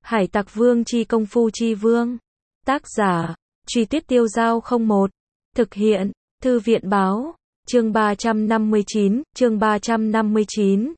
Hải Tặc Vương chi công phu chi vương. Tác giả, Truy Tuyết Tiêu Dao 01. Thực hiện, Thư viện báo, chương 359, chương 359.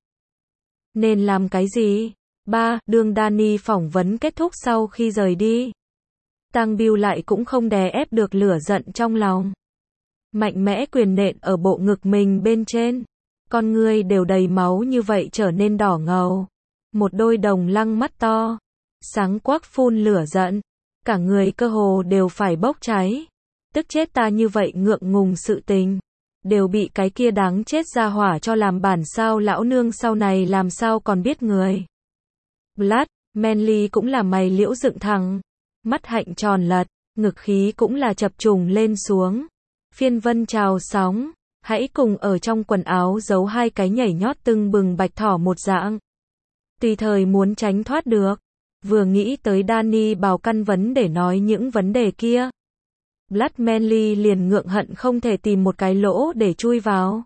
Nên làm cái gì? 3. Đương Danny phỏng vấn kết thúc sau khi rời đi. Tăng Bill lại cũng không đè ép được lửa giận trong lòng. Mạnh mẽ quyền nện ở bộ ngực mình bên trên. Con ngươi đều đầy máu như vậy trở nên đỏ ngầu. Một đôi đồng lăng mắt to. Sáng quắc phun lửa giận. Cả người cơ hồ đều phải bốc cháy. Tức chết ta như vậy ngượng ngùng sự tình. Đều bị cái kia đáng chết ra hỏa cho làm bản sao lão nương sau này làm sao còn biết người. Blood, Manly cũng là mày liễu dựng thẳng. Mắt hạnh tròn lật, ngực khí cũng là chập trùng lên xuống. Phiên vân trào sóng, hãy cùng ở trong quần áo giấu hai cái nhảy nhót tưng bừng bạch thỏ một dạng. Tùy thời muốn tránh thoát được. Vừa nghĩ tới Danny bào căn vấn để nói những vấn đề kia. Blood Manly liền ngượng hận không thể tìm một cái lỗ để chui vào.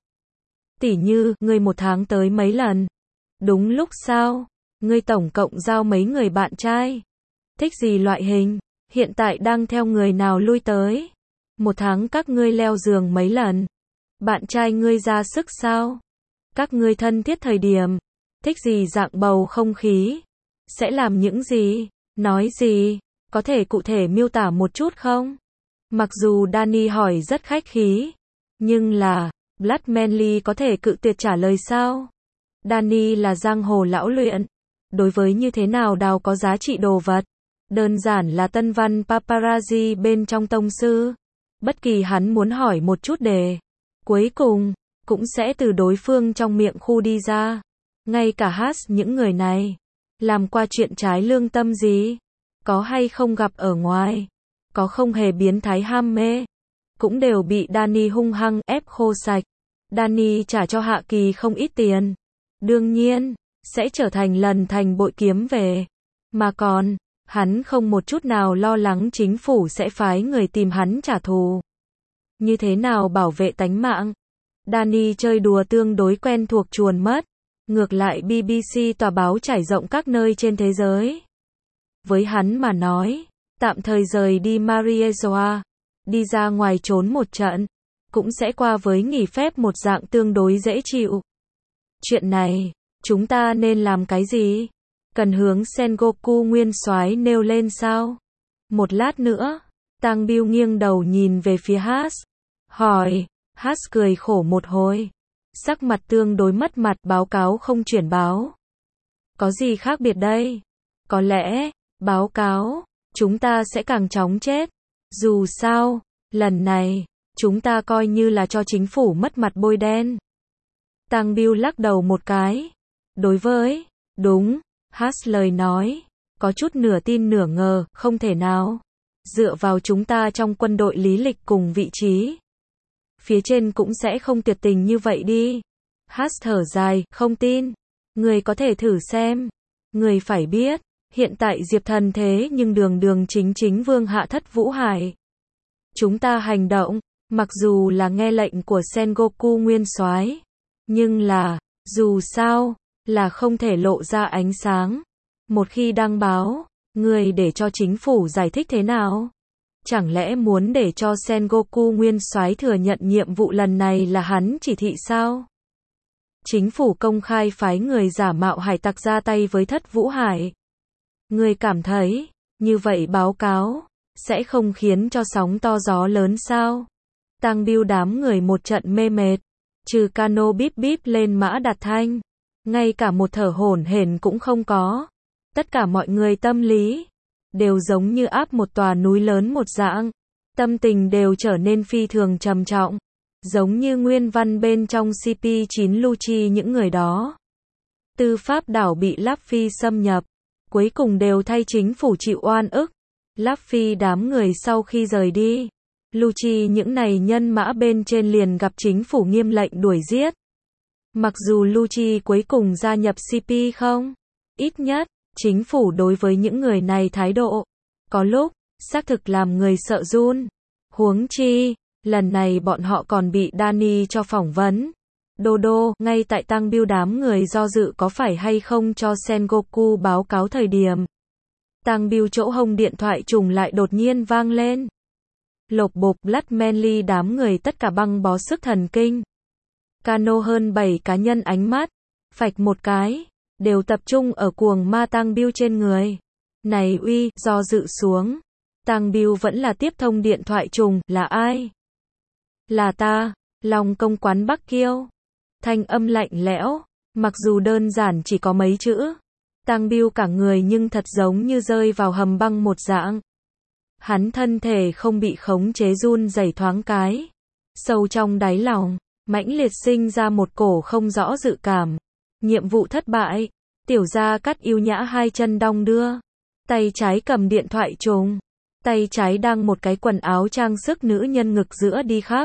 Tỉ như, ngươi một tháng tới mấy lần? Đúng lúc sao? Ngươi tổng cộng giao mấy người bạn trai? Thích gì loại hình? Hiện tại đang theo người nào lui tới? Một tháng các ngươi leo giường mấy lần? Bạn trai ngươi ra sức sao? Các ngươi thân thiết thời điểm? Thích gì dạng bầu không khí? Sẽ làm những gì? Nói gì? Có thể cụ thể miêu tả một chút không? Mặc dù Danny hỏi rất khách khí, nhưng là, Blood Manly có thể cự tuyệt trả lời sao? Danny là giang hồ lão luyện. Đối với như thế nào đào có giá trị đồ vật, đơn giản là tân văn paparazzi bên trong tông sư. Bất kỳ hắn muốn hỏi một chút đề, cuối cùng, cũng sẽ từ đối phương trong miệng khu đi ra. Ngay cả Haas những người này, làm qua chuyện trái lương tâm gì? Có hay không gặp ở ngoài? Có không hề biến thái ham mê? Cũng đều bị Danny hung hăng ép khô sạch. Danny trả cho Hạ Kỳ không ít tiền. Đương nhiên, sẽ trở thành lần thành bội kiếm về. Mà còn, hắn không một chút nào lo lắng chính phủ sẽ phái người tìm hắn trả thù. Như thế nào bảo vệ tánh mạng? Danny chơi đùa tương đối quen thuộc chuồn mất. Ngược lại BBC tòa báo trải rộng các nơi trên thế giới. Với hắn mà nói, tạm thời rời đi Mariezua, đi ra ngoài trốn một trận, cũng sẽ qua với nghỉ phép một dạng tương đối dễ chịu. Chuyện này, chúng ta nên làm cái gì? Cần hướng Sengoku nguyên soái nêu lên sao? Một lát nữa, Tang Bill nghiêng đầu nhìn về phía Haas, hỏi. Haas cười khổ một hồi, sắc mặt tương đối mất mặt. Báo cáo không chuyển báo. Có gì khác biệt đây? Có lẽ, báo cáo, chúng ta sẽ càng chóng chết. Dù sao, lần này, chúng ta coi như là cho chính phủ mất mặt bôi đen. Tang Bill lắc đầu một cái. Đối với, đúng, Haas lời nói, có chút nửa tin nửa ngờ, không thể nào. Dựa vào chúng ta trong quân đội lý lịch cùng vị trí. Phía trên cũng sẽ không tuyệt tình như vậy đi. Haas thở dài, không tin. Người có thể thử xem. Người phải biết, hiện tại Diệp Thần thế nhưng đường đường chính chính vương hạ thất Vũ Hải. Chúng ta hành động, mặc dù là nghe lệnh của Sengoku nguyên soái, nhưng là, dù sao, là không thể lộ ra ánh sáng. Một khi đăng báo, người để cho chính phủ giải thích thế nào? Chẳng lẽ muốn để cho Sengoku nguyên soái thừa nhận nhiệm vụ lần này là hắn chỉ thị sao? Chính phủ công khai phái người giả mạo hải tặc ra tay với thất Vũ Hải. Người cảm thấy, như vậy báo cáo, sẽ không khiến cho sóng to gió lớn sao? Tang Bill đám người một trận mê mệt, trừ cano bíp bíp lên mã đạt thanh. Ngay cả một thở hổn hển cũng không có. Tất cả mọi người tâm lý đều giống như áp một tòa núi lớn một dạng. Tâm tình đều trở nên phi thường trầm trọng. Giống như nguyên văn bên trong CP9 Lucci những người đó. Tư pháp đảo bị Luffy xâm nhập. Cuối cùng đều thay chính phủ chịu oan ức. Luffy đám người sau khi rời đi. Lucci những này nhân mã bên trên liền gặp chính phủ nghiêm lệnh đuổi giết. Mặc dù Lucci cuối cùng gia nhập CP không? Ít nhất, chính phủ đối với những người này thái độ, có lúc, xác thực làm người sợ run. Huống chi, lần này bọn họ còn bị Danny cho phỏng vấn. Dodo, ngay tại Tang Bill đám người do dự có phải hay không cho Sengoku báo cáo thời điểm. Tang Biêu chỗ hông điện thoại trùng lại đột nhiên vang lên. Lộc bộp lắt Manly đám người tất cả băng bó sức thần kinh. Cano hơn 7 cá nhân ánh mắt, phạch một cái, đều tập trung ở cuồng ma Tang Biêu trên người. Này uy, do dự xuống. Tang Biêu vẫn là tiếp thông điện thoại trùng, là ai? Là ta, Long Công Quán Bắc Kiêu. Thanh âm lạnh lẽo, mặc dù đơn giản chỉ có mấy chữ. Tang Biêu cả người nhưng thật giống như rơi vào hầm băng một dạng. Hắn thân thể không bị khống chế run rẩy thoáng cái. Sâu trong đáy lòng, mãnh liệt sinh ra một cổ không rõ dự cảm. Nhiệm vụ thất bại. Tiểu Gia Cát yêu nhã hai chân đong đưa. Tay trái cầm điện thoại trùng. Tay trái đang một cái quần áo trang sức nữ nhân ngực giữa đi khắp.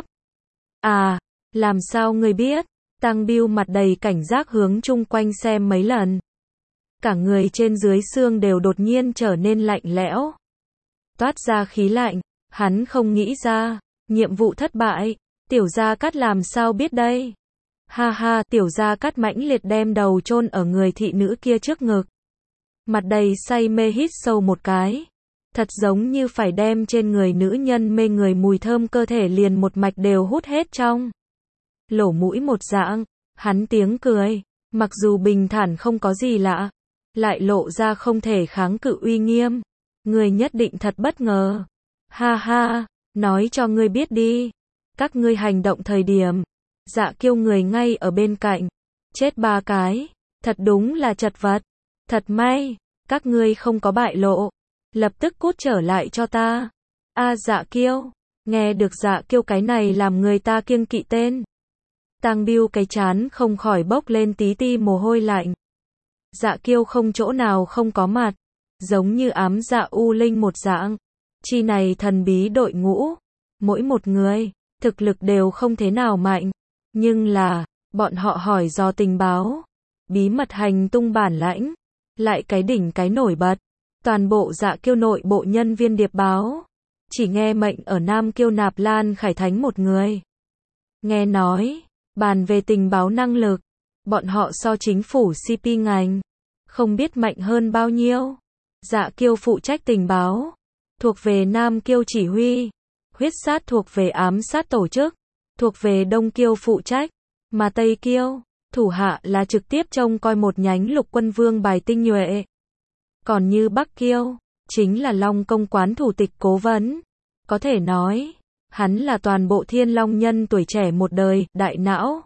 À, làm sao ngươi biết? Tang Biêu mặt đầy cảnh giác hướng chung quanh xem mấy lần. Cả người trên dưới xương đều đột nhiên trở nên lạnh lẽo. Toát ra khí lạnh, hắn không nghĩ ra, nhiệm vụ thất bại, Tiểu Gia Cát làm sao biết đây? Ha ha, Tiểu Gia Cát mãnh liệt đem đầu chôn ở người thị nữ kia trước ngực. Mặt đầy say mê hít sâu một cái. Thật giống như phải đem trên người nữ nhân mê người mùi thơm cơ thể liền một mạch đều hút hết trong. Lỗ mũi một dạng, hắn tiếng cười, mặc dù bình thản không có gì lạ, lại lộ ra không thể kháng cự uy nghiêm. Ngươi nhất định thật bất ngờ. Ha ha, nói cho ngươi biết đi. Các ngươi hành động thời điểm, Dạ Kiêu người ngay ở bên cạnh. Chết 3 cái, thật đúng là chật vật. Thật may, các ngươi không có bại lộ. Lập tức cút trở lại cho ta. A Dạ Kiêu, nghe được Dạ Kiêu cái này làm người ta kiêng kỵ tên. Tang Biêu cái trán không khỏi bốc lên tí ti mồ hôi lạnh. Dạ Kiêu không chỗ nào không có mặt, giống như ám dạ u linh một dạng. Chi này thần bí đội ngũ, mỗi một người, thực lực đều không thế nào mạnh, nhưng là, bọn họ hỏi do tình báo, bí mật hành tung bản lãnh, lại cái đỉnh cái nổi bật. Toàn bộ Dạ Kiêu nội bộ nhân viên điệp báo, chỉ nghe mệnh ở Nam Kiêu Nạp Lan Khải Thánh một người. Nghe nói, bàn về tình báo năng lực, bọn họ so chính phủ CP ngành, không biết mạnh hơn bao nhiêu. Dạ Kiêu phụ trách tình báo, thuộc về Nam Kiêu chỉ huy, huyết sát thuộc về ám sát tổ chức, thuộc về Đông Kiêu phụ trách, mà Tây Kiêu, thủ hạ là trực tiếp trông coi một nhánh Lục Quân Vương bài tinh nhuệ. Còn như Bắc Kiêu, chính là Long Công Quán thủ tịch cố vấn. Có thể nói, hắn là toàn bộ Thiên Long nhân tuổi trẻ một đời, đại não.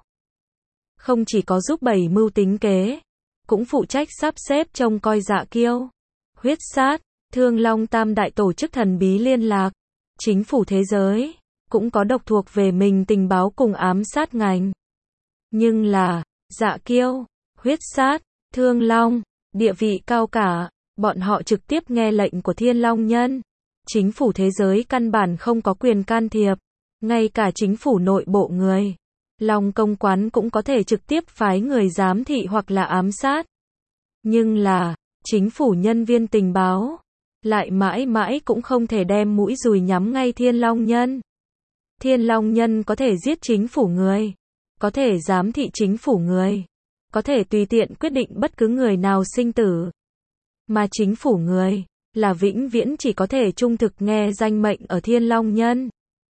Không chỉ có giúp bảy mưu tính kế, cũng phụ trách sắp xếp trông coi Dạ Kiêu, huyết sát, Thương Long tam đại tổ chức thần bí liên lạc, chính phủ thế giới, cũng có độc thuộc về mình tình báo cùng ám sát ngành. Nhưng là, Dạ Kiêu, huyết sát, Thương Long, địa vị cao cả, bọn họ trực tiếp nghe lệnh của Thiên Long nhân. Chính phủ thế giới căn bản không có quyền can thiệp, ngay cả chính phủ nội bộ người. Long Công Quán cũng có thể trực tiếp phái người giám thị hoặc là ám sát. Nhưng là, chính phủ nhân viên tình báo, lại mãi mãi cũng không thể đem mũi dùi nhắm ngay Thiên Long nhân. Thiên Long nhân có thể giết chính phủ người, có thể giám thị chính phủ người, có thể tùy tiện quyết định bất cứ người nào sinh tử. Mà chính phủ người, là vĩnh viễn chỉ có thể trung thực nghe danh mệnh ở Thiên Long nhân.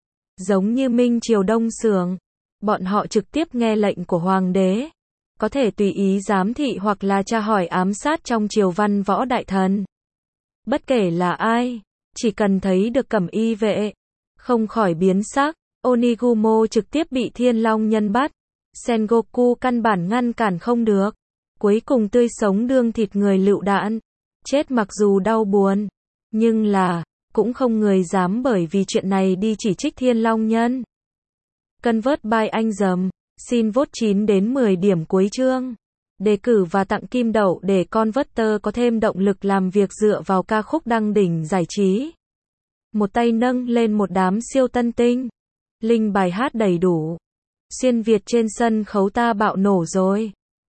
Giống như Minh Triều Đông Sường, bọn họ trực tiếp nghe lệnh của Hoàng đế, có thể tùy ý giám thị hoặc là tra hỏi ám sát trong triều văn võ đại thần. Bất kể là ai, chỉ cần thấy được cẩm y vệ, không khỏi biến sắc. Onigumo trực tiếp bị Thiên Long nhân bắt, Sengoku căn bản ngăn cản không được, cuối cùng tươi sống đương thịt người lựu đạn. Chết mặc dù đau buồn, nhưng là, cũng không người dám bởi vì chuyện này đi chỉ trích Thiên Long nhân. Convert by anh dầm, xin vote 9 đến 10 điểm cuối chương. Đề cử và tặng kim đậu để Converter có thêm động lực làm việc dựa vào ca khúc đăng đỉnh giải trí. Một tay nâng lên một đám siêu tân tinh. Link bài hát đầy đủ. Xuyên Việt trên sân khấu ta bạo nổ rồi.